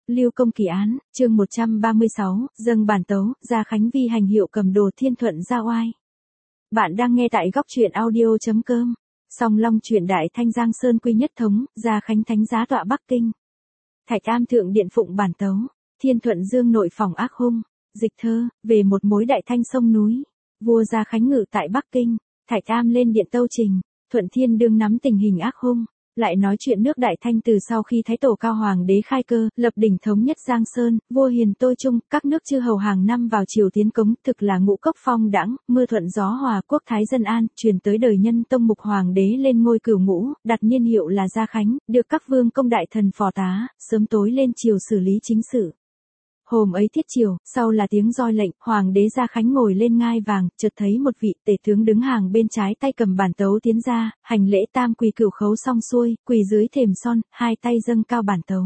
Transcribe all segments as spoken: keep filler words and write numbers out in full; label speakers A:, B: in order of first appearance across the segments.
A: Lưu Công Kỳ án, chương một trăm ba mươi sáu, dâng bản tấu, Gia Khánh vi hành hiệu cầm đồ Thiên Thuận ra oai. Bạn đang nghe tại góc truyện audio chấm com. Song Long truyện Đại Thanh Giang Sơn quy nhất thống, Gia Khánh thánh giá tọa Bắc Kinh. Thạch Am thượng điện phụng bản tấu, Thiên Thuận dương nội phòng ác hung. Dịch thơ, về một mối đại thanh sông núi. Vua Gia Khánh ngự tại Bắc Kinh, Thạch Am lên điện tâu trình, Thuận Thiên đương nắm tình hình ác hung. Lại nói chuyện nước Đại Thanh từ sau khi Thái Tổ Cao Hoàng đế khai cơ, lập đỉnh thống nhất Giang Sơn, vua hiền tôi trung, các nước chư hầu hàng năm vào triều tiến cống, thực là ngũ cốc phong đãng, mưa thuận gió hòa, quốc thái dân an, truyền tới đời nhân tông mục hoàng đế lên ngôi cửu ngũ, đặt niên hiệu là Gia Khánh, được các vương công đại thần phò tá, sớm tối lên triều xử lý chính sự. Hôm ấy thiết triều, sau là tiếng roi lệnh, hoàng đế Gia Khánh ngồi lên ngai vàng, chợt thấy một vị tể tướng đứng hàng bên trái tay cầm bản tấu tiến ra, hành lễ tam quỳ cửu khấu xong xuôi, quỳ dưới thềm son, hai tay dâng cao bản tấu.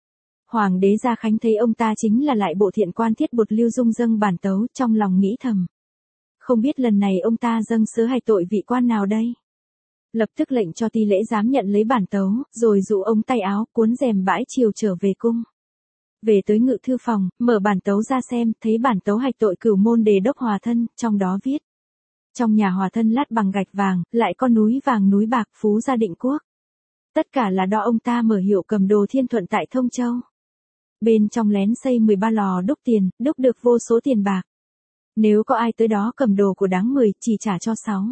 A: Hoàng đế Gia Khánh thấy ông ta chính là lại bộ thiện quan Thiết Bột Lưu Dung dâng bản tấu, trong lòng nghĩ thầm. Không biết lần này ông ta dâng sớ hạch tội vị quan nào đây? Lập tức lệnh cho ti lễ giám nhận lấy bản tấu, rồi dụ ông tay áo, cuốn rèm bãi triều trở về cung. Về tới ngự thư phòng, mở bản tấu ra xem, thấy bản tấu hạch tội cửu môn đề đốc Hòa Thân, trong đó viết. Trong nhà Hòa Thân lát bằng gạch vàng, lại có núi vàng núi bạc phú gia định quốc. Tất cả là do ông ta mở hiệu cầm đồ Thiên Thuận tại Thông Châu. Bên trong lén xây mười ba lò đúc tiền, đúc được vô số tiền bạc. Nếu có ai tới đó cầm đồ của đáng mười, chỉ trả cho sáu.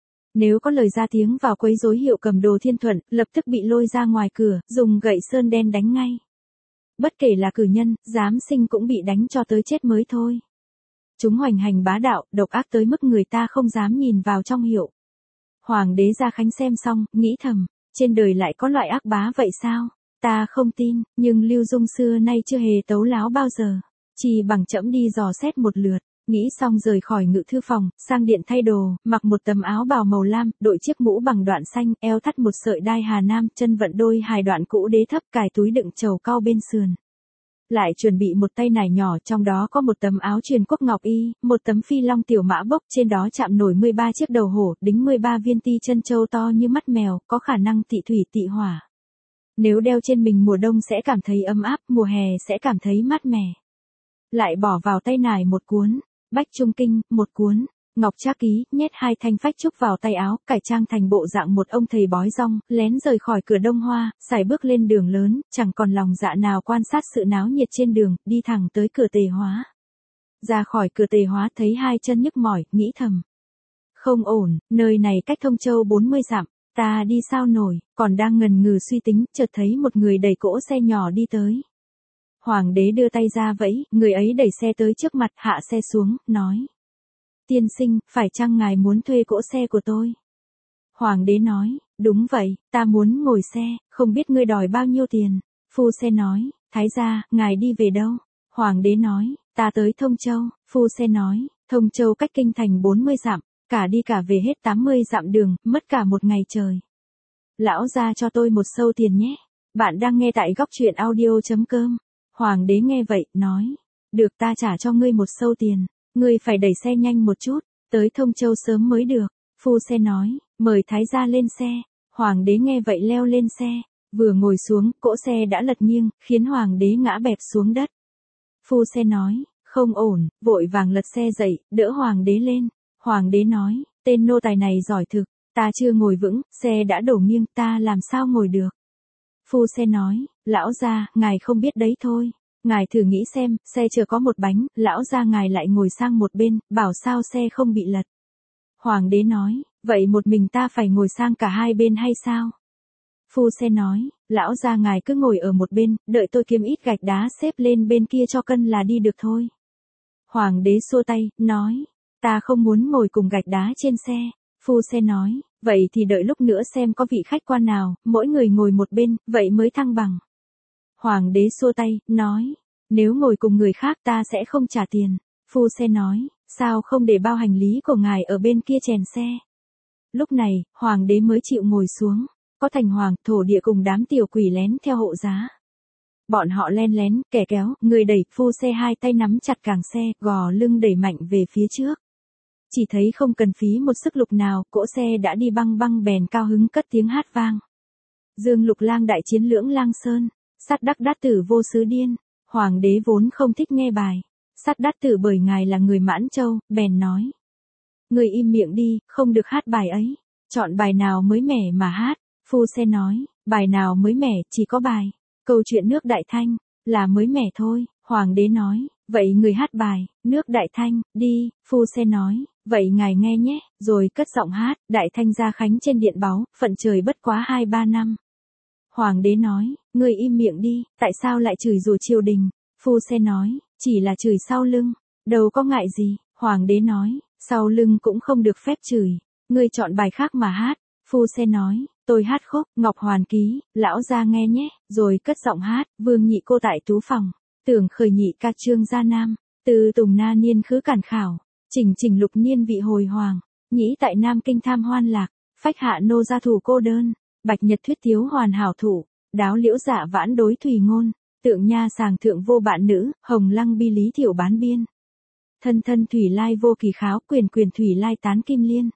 A: Nếu có lời ra tiếng vào quấy rối hiệu cầm đồ Thiên Thuận, lập tức bị lôi ra ngoài cửa, dùng gậy sơn đen đánh ngay. Bất kể là cử nhân, giám sinh cũng bị đánh cho tới chết mới thôi. Chúng hoành hành bá đạo, độc ác tới mức người ta không dám nhìn vào trong hiệu. Hoàng đế Gia Khánh xem xong, nghĩ thầm, trên đời lại có loại ác bá vậy sao? Ta không tin, nhưng Lưu Dung xưa nay chưa hề tấu láo bao giờ. Chỉ bằng trẫm đi dò xét một lượt. Nghĩ xong rời khỏi ngự thư phòng, sang điện thay đồ, mặc một tấm áo bào màu lam, đội chiếc mũ bằng đoạn xanh, eo thắt một sợi đai hà nam, chân vận đôi hài đoạn cũ đế thấp, cài túi đựng trầu cau bên sườn. Lại chuẩn bị một tay nải nhỏ, trong đó có một tấm áo truyền quốc ngọc y, một tấm phi long tiểu mã bốc, trên đó chạm nổi mười ba chiếc đầu hổ, đính mười ba viên ti chân châu to như mắt mèo, có khả năng tị thủy tị hỏa. Nếu đeo trên mình mùa đông sẽ cảm thấy ấm áp, mùa hè sẽ cảm thấy mát mẻ. Lại bỏ vào tay nải một cuốn Bách Trung Kinh, một cuốn Ngọc Trác Ký, nhét hai thanh phách trúc vào tay áo, cải trang thành bộ dạng một ông thầy bói rong, lén rời khỏi cửa Đông Hoa, sải bước lên đường lớn, chẳng còn lòng dạ nào quan sát sự náo nhiệt trên đường, đi thẳng tới cửa Tề Hóa. Ra khỏi cửa Tề Hóa thấy hai chân nhức mỏi, nghĩ thầm. Không ổn, nơi này cách Thông Châu bốn mươi dặm, ta đi sao nổi, còn đang ngần ngừ suy tính, chợt thấy một người đẩy cỗ xe nhỏ đi tới. Hoàng đế đưa tay ra vẫy, người ấy đẩy xe tới trước mặt, hạ xe xuống, nói. Tiên sinh, phải chăng ngài muốn thuê cỗ xe của tôi? Hoàng đế nói, đúng vậy, ta muốn ngồi xe, không biết ngươi đòi bao nhiêu tiền. Phu xe nói, thái gia, ngài đi về đâu? Hoàng đế nói, ta tới Thông Châu. Phu xe nói, Thông Châu cách kinh thành bốn mươi dặm, cả đi cả về hết tám mươi dặm đường, mất cả một ngày trời. Lão gia cho tôi một sâu tiền nhé. Bạn đang nghe tại góc truyện audio chấm com. Hoàng đế nghe vậy, nói, được, ta trả cho ngươi một sâu tiền, ngươi phải đẩy xe nhanh một chút, tới Thông Châu sớm mới được. Phu xe nói, mời thái gia lên xe. Hoàng đế nghe vậy leo lên xe, vừa ngồi xuống, cỗ xe đã lật nghiêng, khiến hoàng đế ngã bẹp xuống đất. Phu xe nói, không ổn, vội vàng lật xe dậy, đỡ hoàng đế lên. Hoàng đế nói, tên nô tài này giỏi thực, ta chưa ngồi vững, xe đã đổ nghiêng, ta làm sao ngồi được. Phu xe nói, lão gia, ngài không biết đấy thôi. Ngài thử nghĩ xem, xe chưa có một bánh, lão gia ngài lại ngồi sang một bên, bảo sao xe không bị lật. Hoàng đế nói, vậy một mình ta phải ngồi sang cả hai bên hay sao? Phu xe nói, lão gia ngài cứ ngồi ở một bên, đợi tôi kiếm ít gạch đá xếp lên bên kia cho cân là đi được thôi. Hoàng đế xua tay, nói, ta không muốn ngồi cùng gạch đá trên xe. Phu xe nói, vậy thì đợi lúc nữa xem có vị khách quan nào, mỗi người ngồi một bên, vậy mới thăng bằng. Hoàng đế xua tay, nói, nếu ngồi cùng người khác ta sẽ không trả tiền. Phu xe nói, sao không để bao hành lý của ngài ở bên kia chèn xe. Lúc này, hoàng đế mới chịu ngồi xuống, có thành hoàng, thổ địa cùng đám tiểu quỷ lén theo hộ giá. Bọn họ len lén, kẻ kéo, người đẩy, phu xe hai tay nắm chặt càng xe, gò lưng đẩy mạnh về phía trước. Chỉ thấy không cần phí một sức lực nào, cỗ xe đã đi băng băng bèn cao hứng cất tiếng hát vang. Dương Lục Lang đại chiến lưỡng Lang Sơn, sát đắc đát tử vô sứ điên. Hoàng đế vốn không thích nghe bài, Sát Đát Tử bởi ngài là người Mãn Châu, bèn nói. Người im miệng đi, không được hát bài ấy. Chọn bài nào mới mẻ mà hát. Phu Xe nói, bài nào mới mẻ, chỉ có bài Câu chuyện nước Đại Thanh, là mới mẻ thôi. Hoàng đế nói, vậy người hát bài Nước Đại Thanh, đi. Phu Xe nói, vậy ngài nghe nhé, rồi cất giọng hát, Đại Thanh gia khánh trên điện báu, phận trời bất quá hai ba năm. Hoàng đế nói, người im miệng đi, tại sao lại chửi rủa triều đình? Phu Xe nói, chỉ là chửi sau lưng, đâu có ngại gì. Hoàng đế nói, sau lưng cũng không được phép chửi, ngươi chọn bài khác mà hát. Phu Xe nói, tôi hát khúc Ngọc Hoàn Ký, lão gia nghe nhé, rồi cất giọng hát, Vương Nhị cô tại tú phòng, tưởng khởi nhị ca trương gia nam, từ tùng na niên khứ cản khảo, chỉnh chỉnh lục niên vị hồi hoàng, nhĩ tại Nam Kinh tham hoan lạc, phách hạ nô gia thủ cô đơn, bạch nhật thuyết thiếu hoàn hảo thủ, đáo liễu dạ vãn đối thủy ngôn, tượng nha sàng thượng vô bạn nữ, hồng lăng bi lý thiểu bán biên. Thân thân thủy lai vô kỳ kháo, quyền quyền thủy lai tán kim liên.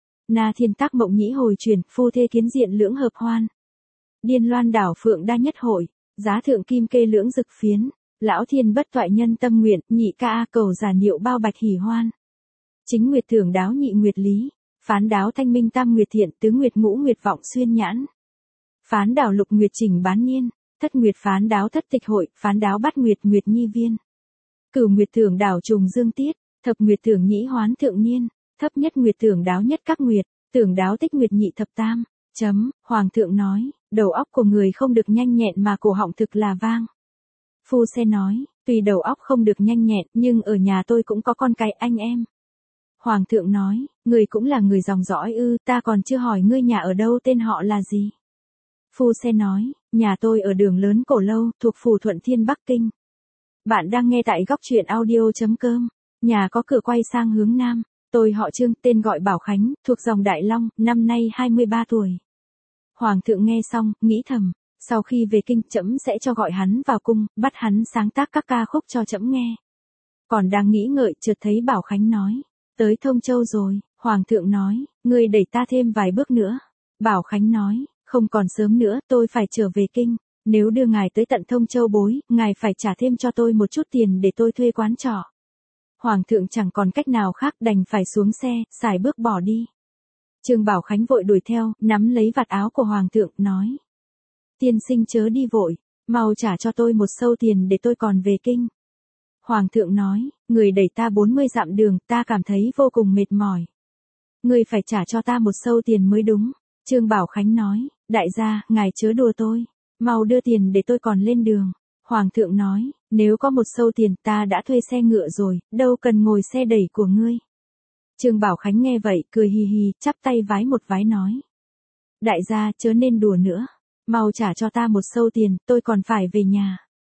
A: Na thiên tác mộng nhĩ hồi truyền, phu thê kiến diện lưỡng hợp hoan. Điên loan đảo phượng đa nhất hội, giá thượng kim kê lưỡng dực phiến. Lão thiên bất toại nhân tâm nguyện, nhị ca a cầu giả niệu bao bạch hỉ hoan. Chính nguyệt thưởng đáo nhị nguyệt lý, phán đáo thanh minh tam nguyệt thiện, tứ nguyệt ngũ nguyệt vọng xuyên nhãn. Phán đảo lục nguyệt chỉnh bán niên, thất nguyệt phán đáo thất tịch hội, phán đáo bát nguyệt nguyệt nhi viên. Cửu nguyệt thưởng đảo trùng dương tiết, thập nguyệt thưởng nhĩ hoán thượng niên, thấp nhất nguyệt thưởng đáo nhất các nguyệt, tưởng đáo tích nguyệt nhị thập tam. Chấm, Hoàng thượng nói, đầu óc của người không được nhanh nhẹn mà cổ họng thực là vang. Phu Xe nói, tuy đầu óc không được nhanh nhẹn, nhưng ở nhà tôi cũng có con cái anh em. Hoàng thượng nói, người cũng là người dòng dõi ư, ta còn chưa hỏi ngươi nhà ở đâu, tên họ là gì. Phu Xe nói, nhà tôi ở đường lớn Cổ Lâu, thuộc phủ Thuận Thiên Bắc Kinh. Bạn đang nghe tại góc truyện audio.com, nhà có cửa quay sang hướng nam, tôi họ Trương, tên gọi Bảo Khánh, thuộc dòng Đại Long, năm nay hai mươi ba tuổi. Hoàng thượng nghe xong, nghĩ thầm, sau khi về kinh trẫm sẽ cho gọi hắn vào cung, bắt hắn sáng tác các ca khúc cho trẫm nghe. Còn đang nghĩ ngợi, chợt thấy Bảo Khánh nói, tới Thông Châu rồi. Hoàng thượng nói, ngươi đẩy ta thêm vài bước nữa. Bảo Khánh nói, không còn sớm nữa, tôi phải trở về kinh. Nếu đưa ngài tới tận Thông Châu bối, ngài phải trả thêm cho tôi một chút tiền để tôi thuê quán trọ. Hoàng thượng chẳng còn cách nào khác, đành phải xuống xe, xài bước bỏ đi. Trương Bảo Khánh vội đuổi theo, nắm lấy vạt áo của Hoàng thượng, nói. Tiên sinh chớ đi vội, mau trả cho tôi một sâu tiền để tôi còn về kinh. Hoàng thượng nói, người đẩy ta bốn mươi dặm đường, ta cảm thấy vô cùng mệt mỏi. Người phải trả cho ta một sâu tiền mới đúng. Trương Bảo Khánh nói, đại gia, ngài chớ đùa tôi, mau đưa tiền để tôi còn lên đường. Hoàng thượng nói, nếu có một sâu tiền ta đã thuê xe ngựa rồi, đâu cần ngồi xe đẩy của ngươi. Trương Bảo Khánh nghe vậy, cười hì hì, chắp tay vái một vái nói. Đại gia, chớ nên đùa nữa, mau trả cho ta một sâu tiền, tôi còn phải về nhà.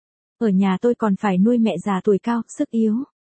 A: Ở nhà tôi còn phải nuôi mẹ già tuổi cao, sức yếu.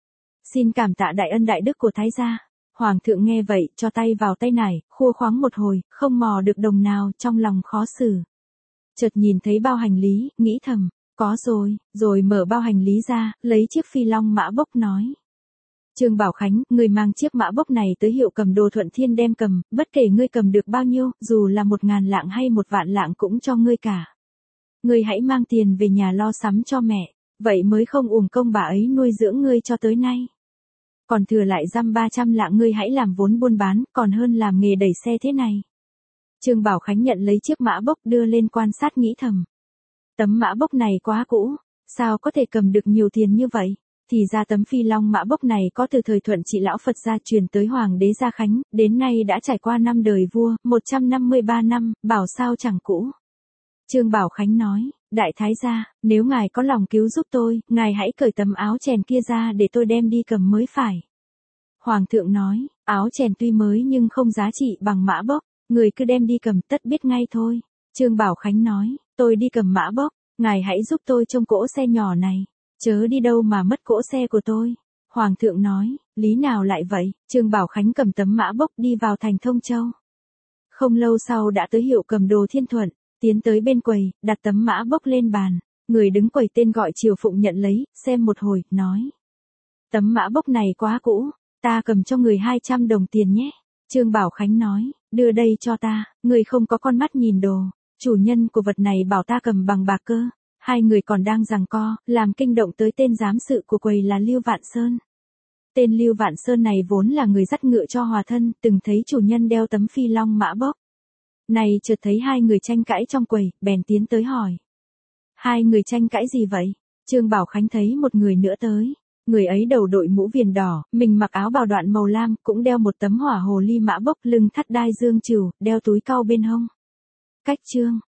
A: Xin cảm tạ đại ân đại đức của Thái gia. Hoàng thượng nghe vậy, cho tay vào tay nải, khua khoáng một hồi, không mò được đồng nào, trong lòng khó xử. Chợt nhìn thấy bao hành lý, nghĩ thầm, có rồi, rồi mở bao hành lý ra, lấy chiếc phi long mã bốc nói. Trương Bảo Khánh, người mang chiếc mã bốc này tới hiệu cầm đồ Thuận Thiên đem cầm, bất kể ngươi cầm được bao nhiêu, dù là một ngàn lạng hay một vạn lạng cũng cho ngươi cả. Ngươi hãy mang tiền về nhà lo sắm cho mẹ, vậy mới không uổng công bà ấy nuôi dưỡng ngươi cho tới nay. Còn thừa lại dăm ba trăm lạng ngươi hãy làm vốn buôn bán, còn hơn làm nghề đẩy xe thế này. Trương Bảo Khánh nhận lấy chiếc mã bốc đưa lên quan sát nghĩ thầm. Tấm mã bốc này quá cũ, sao có thể cầm được nhiều tiền như vậy? Thì ra tấm phi long mã bốc này có từ thời Thuận Trị lão Phật gia truyền tới Hoàng đế Gia Khánh, đến nay đã trải qua năm đời vua, một trăm năm mươi ba năm, bảo sao chẳng cũ. Trương Bảo Khánh nói, đại thái gia, nếu ngài có lòng cứu giúp tôi, ngài hãy cởi tấm áo chèn kia ra để tôi đem đi cầm mới phải. Hoàng thượng nói, áo chèn tuy mới nhưng không giá trị bằng mã bốc, người cứ đem đi cầm tất biết ngay thôi. Trương Bảo Khánh nói, tôi đi cầm mã bốc, ngài hãy giúp tôi trông cỗ xe nhỏ này, chớ đi đâu mà mất cỗ xe của tôi. Hoàng thượng nói, lý nào lại vậy? Trương Bảo Khánh cầm tấm mã bốc đi vào thành Thông Châu. Không lâu sau đã tới hiệu cầm đồ Thiên Thuận, tiến tới bên quầy, đặt tấm mã bốc lên bàn. Người đứng quầy tên gọi Triều Phụng nhận lấy, xem một hồi, nói. Tấm mã bốc này quá cũ, ta cầm cho người hai trăm đồng tiền nhé. Trương Bảo Khánh nói, đưa đây cho ta, người không có con mắt nhìn đồ, chủ nhân của vật này bảo ta cầm bằng bạc cơ. Hai người còn đang giằng co, làm kinh động tới tên giám sự của quầy là Lưu Vạn Sơn. Tên Lưu Vạn Sơn này vốn là người dắt ngựa cho Hòa Thân, từng thấy chủ nhân đeo tấm phi long mã bốc. Này chợt thấy hai người tranh cãi trong quầy, bèn tiến tới hỏi. Hai người tranh cãi gì vậy? Trương Bảo Khánh thấy một người nữa tới. Người ấy đầu đội mũ viền đỏ, mình mặc áo bào đoạn màu lam, cũng đeo một tấm hỏa hồ ly mã bốc, lưng thắt đai dương trừu, đeo túi cau bên hông. Cách Trương